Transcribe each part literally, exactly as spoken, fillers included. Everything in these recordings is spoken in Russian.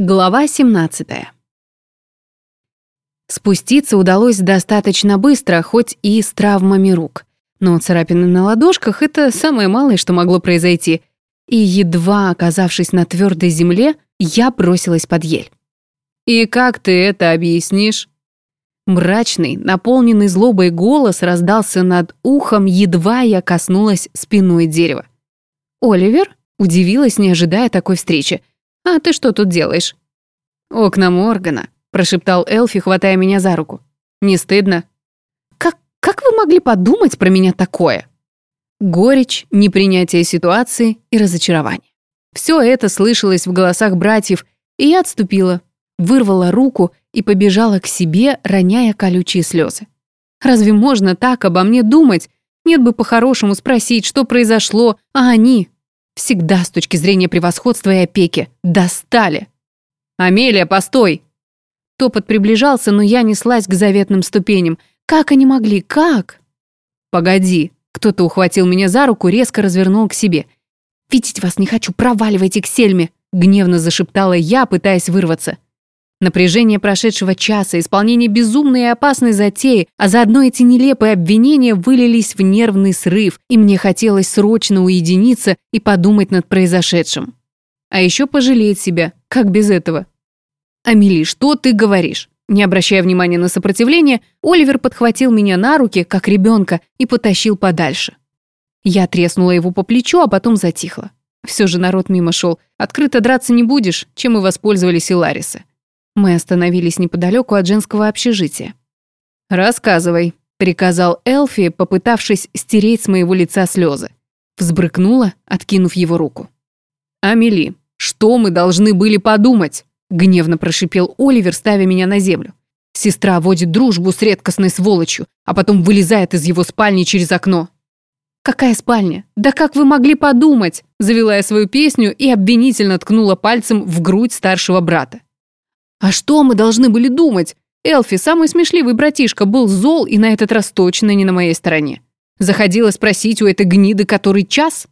Глава семнадцатая. Спуститься удалось достаточно быстро, хоть и с травмами рук. Но царапины на ладошках — это самое малое, что могло произойти. И едва оказавшись на твердой земле, я бросилась под ель. «И как ты это объяснишь?» Мрачный, наполненный злобой голос раздался над ухом, едва я коснулась спиной дерева. «Оливер?» — удивилась, не ожидая такой встречи. «А ты что тут делаешь?» «Окна Моргана», — прошептал Элфи, хватая меня за руку. «Не стыдно?» «Как, как вы могли подумать про меня такое?» Горечь, непринятие ситуации и разочарование. Все это слышалось в голосах братьев, и я отступила, вырвала руку и побежала к себе, роняя колючие слезы. Разве можно так обо мне думать? Нет бы по-хорошему спросить, что произошло, а они... Всегда с точки зрения превосходства и опеки. Достали. «Амелия, постой!» Топот приближался, но я неслась к заветным ступеням. Как они могли? Как? «Погоди!» Кто-то ухватил меня за руку, резко развернул к себе. «Видеть вас не хочу, проваливайте к Сельме!» Гневно зашептала я, пытаясь вырваться. Напряжение прошедшего часа, исполнение безумной и опасной затеи, а заодно эти нелепые обвинения вылились в нервный срыв, и мне хотелось срочно уединиться и подумать над произошедшим. А еще пожалеть себя, как без этого. «Амели, что ты говоришь?» Не обращая внимания на сопротивление, Оливер подхватил меня на руки, как ребенка, и потащил подальше. Я треснула его по плечу, а потом затихла. Все же народ мимо шел. Открыто драться не будешь, чем и воспользовались и Ларисы. Мы остановились неподалеку от женского общежития. «Рассказывай», — приказал Элфи, попытавшись стереть с моего лица слезы. Взбрыкнула, откинув его руку. «Амели, что мы должны были подумать?» — гневно прошипел Оливер, ставя меня на землю. Сестра водит дружбу с редкостной сволочью, а потом вылезает из его спальни через окно. «Какая спальня? Да как вы могли подумать?» — завела я свою песню и обвинительно ткнула пальцем в грудь старшего брата. «А что мы должны были думать? Элфи, самый смешливый братишка, был зол и на этот раз точно не на моей стороне. Заходила спросить у этой гниды который час?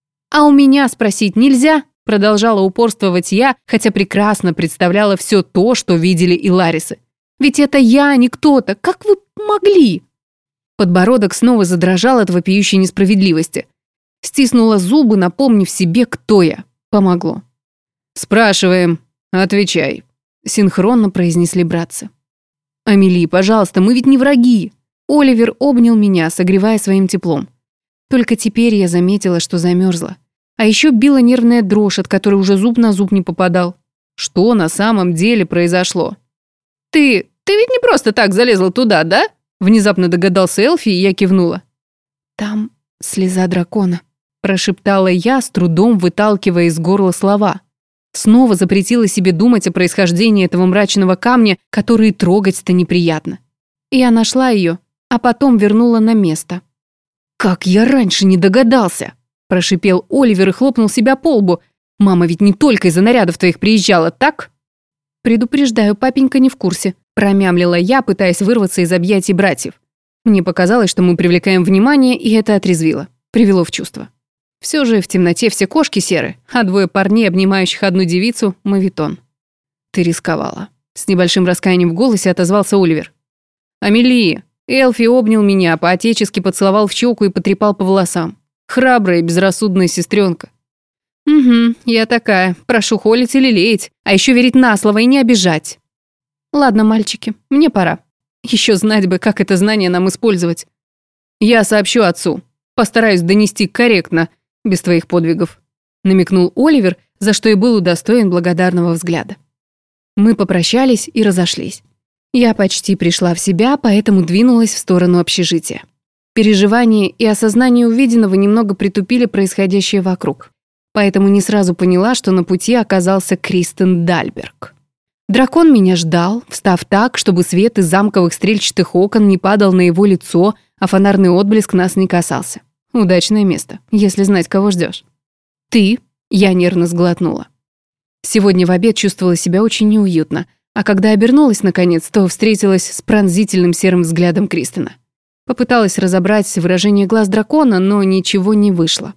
А у меня спросить нельзя?» Продолжала упорствовать я, хотя прекрасно представляла все то, что видели и Ларисы. «Ведь это я, а не кто-то. Как вы могли?» Подбородок снова задрожал от вопиющей несправедливости. Стиснула зубы, напомнив себе, кто я. Помогло. «Спрашиваем. Отвечай», — синхронно произнесли братцы. «Амели, пожалуйста, мы ведь не враги». Оливер обнял меня, согревая своим теплом. Только теперь я заметила, что замерзла. А еще била нервная дрожь, от которой уже зуб на зуб не попадал. Что на самом деле произошло? «Ты... ты ведь не просто так залезла туда, да?» Внезапно догадался Элфи, и я кивнула. «Там слеза дракона», — прошептала я, с трудом выталкивая из горла слова. Снова запретила себе думать о происхождении этого мрачного камня, который трогать-то неприятно. Я нашла ее, а потом вернула на место. «Как я раньше не догадался!» – прошипел Оливер и хлопнул себя по лбу. «Мама ведь не только из-за нарядов твоих приезжала, так?» «Предупреждаю, папенька не в курсе», – промямлила я, пытаясь вырваться из объятий братьев. Мне показалось, что мы привлекаем внимание, и это отрезвило, привело в чувство. Все же в темноте все кошки серы, а двое парней, обнимающих одну девицу, мавитон. «Ты рисковала», — с небольшим раскаянием в голосе отозвался Оливер. «Амели!» Элфи обнял меня, по-отечески поцеловал в щеку и потрепал по волосам. Храбрая и безрассудная сестренка. «Угу, я такая. Прошу холить или леять, а еще верить на слово и не обижать». «Ладно, мальчики, мне пора. Еще знать бы, как это знание нам использовать. Я сообщу отцу. Постараюсь донести корректно, без твоих подвигов», намекнул Оливер, за что и был удостоен благодарного взгляда. Мы попрощались и разошлись. Я почти пришла в себя, поэтому двинулась в сторону общежития. Переживания и осознание увиденного немного притупили происходящее вокруг. Поэтому не сразу поняла, что на пути оказался Кристен Дальберг. Дракон меня ждал, встав так, чтобы свет из замковых стрельчатых окон не падал на его лицо, а фонарный отблеск нас не касался. Удачное место, если знать, кого ждешь. «Ты?» – я нервно сглотнула. Сегодня в обед чувствовала себя очень неуютно, а когда обернулась наконец, то встретилась с пронзительным серым взглядом Кристена. Попыталась разобрать выражение глаз дракона, но ничего не вышло.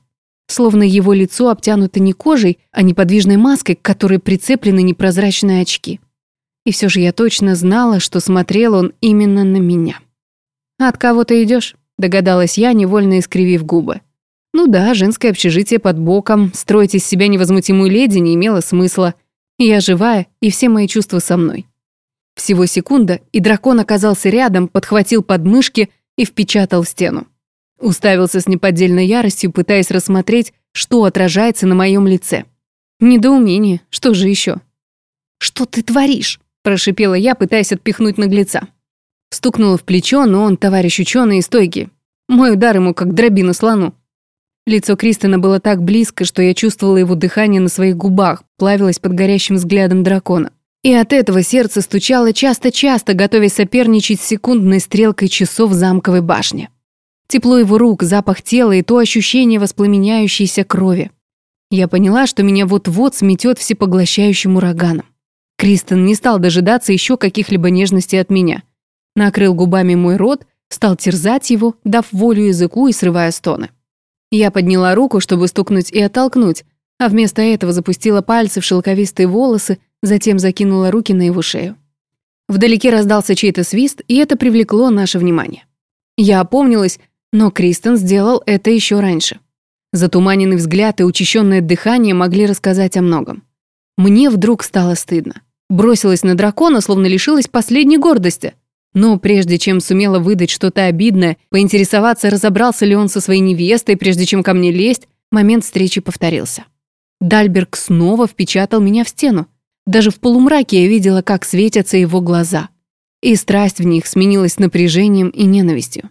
словно его лицо обтянуто не кожей, а неподвижной маской, к которой прицеплены непрозрачные очки. И все же я точно знала, что смотрел он именно на меня. «От кого ты идешь?» — догадалась я, невольно искривив губы. Ну да, женское общежитие под боком, строить из себя невозмутимую леди не имело смысла. Я живая, и все мои чувства со мной. Всего секунда, и дракон оказался рядом, подхватил подмышки и впечатал в стену. Уставился с неподдельной яростью, пытаясь рассмотреть, что отражается на моем лице. Недоумение, что же еще? «Что ты творишь?» – прошипела я, пытаясь отпихнуть наглеца. Стукнула в плечо, но он, товарищ ученый, и стойкий. Мой удар ему как дробина слону. Лицо Кристена было так близко, что я чувствовала его дыхание на своих губах, плавилось под горящим взглядом дракона. И от этого сердце стучало часто-часто, готовясь соперничать с секундной стрелкой часов замковой башни. Тепло его рук, запах тела и то ощущение воспламеняющейся крови. Я поняла, что меня вот-вот сметет всепоглощающим ураганом. Кристен не стал дожидаться еще каких-либо нежностей от меня. Накрыл губами мой рот, стал терзать его, дав волю языку и срывая стоны. Я подняла руку, чтобы стукнуть и оттолкнуть, а вместо этого запустила пальцы в шелковистые волосы, затем закинула руки на его шею. Вдалеке раздался чей-то свист, и это привлекло наше внимание. Я опомнилась, но Кристен сделал это еще раньше. Затуманенный взгляд и учащенное дыхание могли рассказать о многом. Мне вдруг стало стыдно. Бросилась на дракона, словно лишилась последней гордости. Но прежде чем сумела выдать что-то обидное, поинтересоваться, разобрался ли он со своей невестой, прежде чем ко мне лезть, момент встречи повторился. Дальберг снова впечатал меня в стену. Даже в полумраке я видела, как светятся его глаза. И страсть в них сменилась напряжением и ненавистью.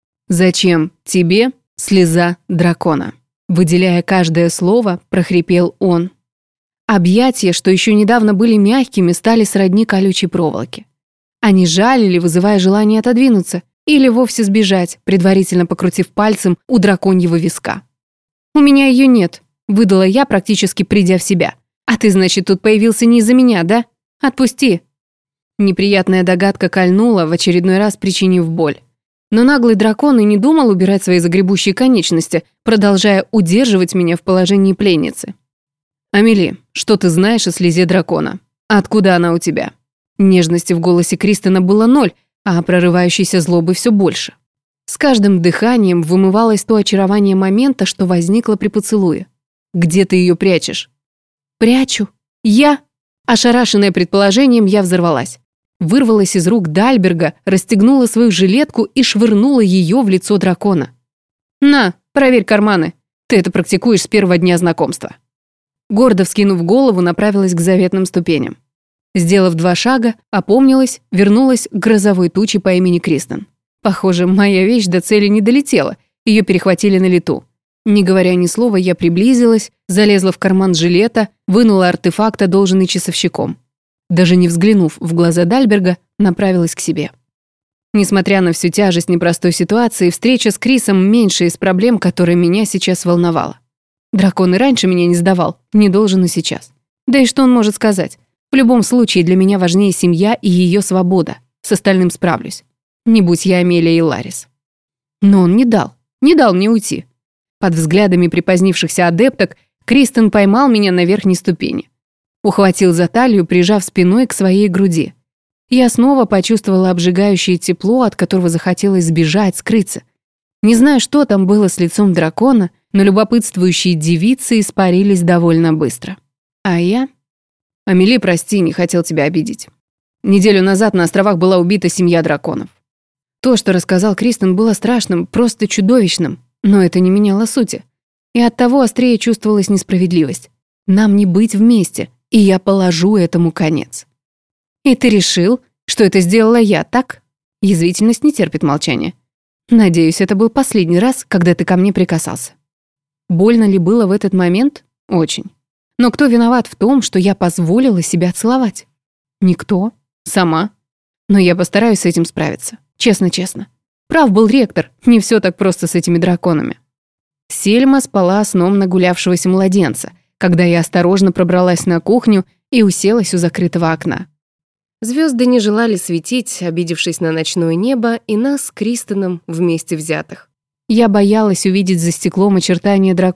«Зачем тебе слеза дракона?» Выделяя каждое слово, прохрипел он. Объятия, что еще недавно были мягкими, стали сродни колючей проволоке. Они жалили, вызывая желание отодвинуться, или вовсе сбежать, предварительно покрутив пальцем у драконьего виска. «У меня ее нет», — выдала я, практически придя в себя. «А ты, значит, тут появился не из-за меня, да? Отпусти». Неприятная догадка кольнула, в очередной раз причинив боль. Но наглый дракон и не думал убирать свои загребущие конечности, продолжая удерживать меня в положении пленницы. «Амели, что ты знаешь о слезе дракона? Откуда она у тебя?» Нежности в голосе Кристена было ноль, а прорывающейся злобы все больше. С каждым дыханием вымывалось то очарование момента, что возникло при поцелуе. «Где ты ее прячешь?» «Прячу? Я?» Ошарашенная предположением, я взорвалась. Вырвалась из рук Дальберга, расстегнула свою жилетку и швырнула ее в лицо дракона. «На, проверь карманы. Ты это практикуешь с первого дня знакомства». Гордо вскинув голову, направилась к заветным ступеням. Сделав два шага, опомнилась, вернулась к грозовой туче по имени Кристен. Похоже, моя вещь до цели не долетела, ее перехватили на лету. Не говоря ни слова, я приблизилась, залезла в карман жилета, вынула артефакт, одолженный часовщиком. Даже не взглянув в глаза Дальберга, направилась к себе. Несмотря на всю тяжесть непростой ситуации, встреча с Крисом меньше из проблем, которые меня сейчас волновала. Дракон и раньше меня не сдавал, не должен и сейчас. Да и что он может сказать? В любом случае, для меня важнее семья и ее свобода. С остальным справлюсь. Не будь я Амелия и Ларис. Но он не дал. Не дал мне уйти. Под взглядами припозднившихся адепток Кристен поймал меня на верхней ступени. Ухватил за талию, прижав спиной к своей груди. Я снова почувствовала обжигающее тепло, от которого захотелось сбежать, скрыться. Не знаю, что там было с лицом дракона, но любопытствующие девицы испарились довольно быстро. А я... «Амели, прости, не хотел тебя обидеть. Неделю назад на островах была убита семья драконов». То, что рассказал Кристен, было страшным, просто чудовищным, но это не меняло сути. И оттого острее чувствовалась несправедливость. Нам не быть вместе, и я положу этому конец. «И ты решил, что это сделала я, так?» Язвительность не терпит молчания. «Надеюсь, это был последний раз, когда ты ко мне прикасался». Больно ли было в этот момент? Очень. Но кто виноват в том, что я позволила себя целовать? Никто. Сама. Но я постараюсь с этим справиться. Честно-честно. Прав был ректор, не все так просто с этими драконами. Сельма спала сном нагулявшегося младенца, когда я осторожно пробралась на кухню и уселась у закрытого окна. Звезды не желали светить, обидевшись на ночное небо и нас с Кристеном вместе взятых. Я боялась увидеть за стеклом очертания дракона,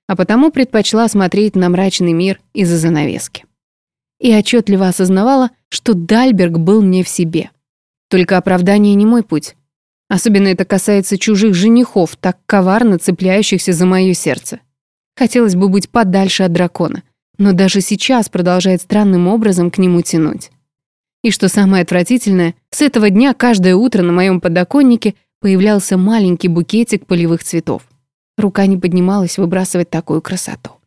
а потому предпочла смотреть на мрачный мир из-за занавески. И отчетливо осознавала, что Дальберг был не в себе. Только оправдание не мой путь. Особенно это касается чужих женихов, так коварно цепляющихся за мое сердце. Хотелось бы быть подальше от дракона, но даже сейчас продолжает странным образом к нему тянуть. И что самое отвратительное, с этого дня каждое утро на моем подоконнике появлялся маленький букетик полевых цветов. Рука не поднималась выбрасывать такую красоту.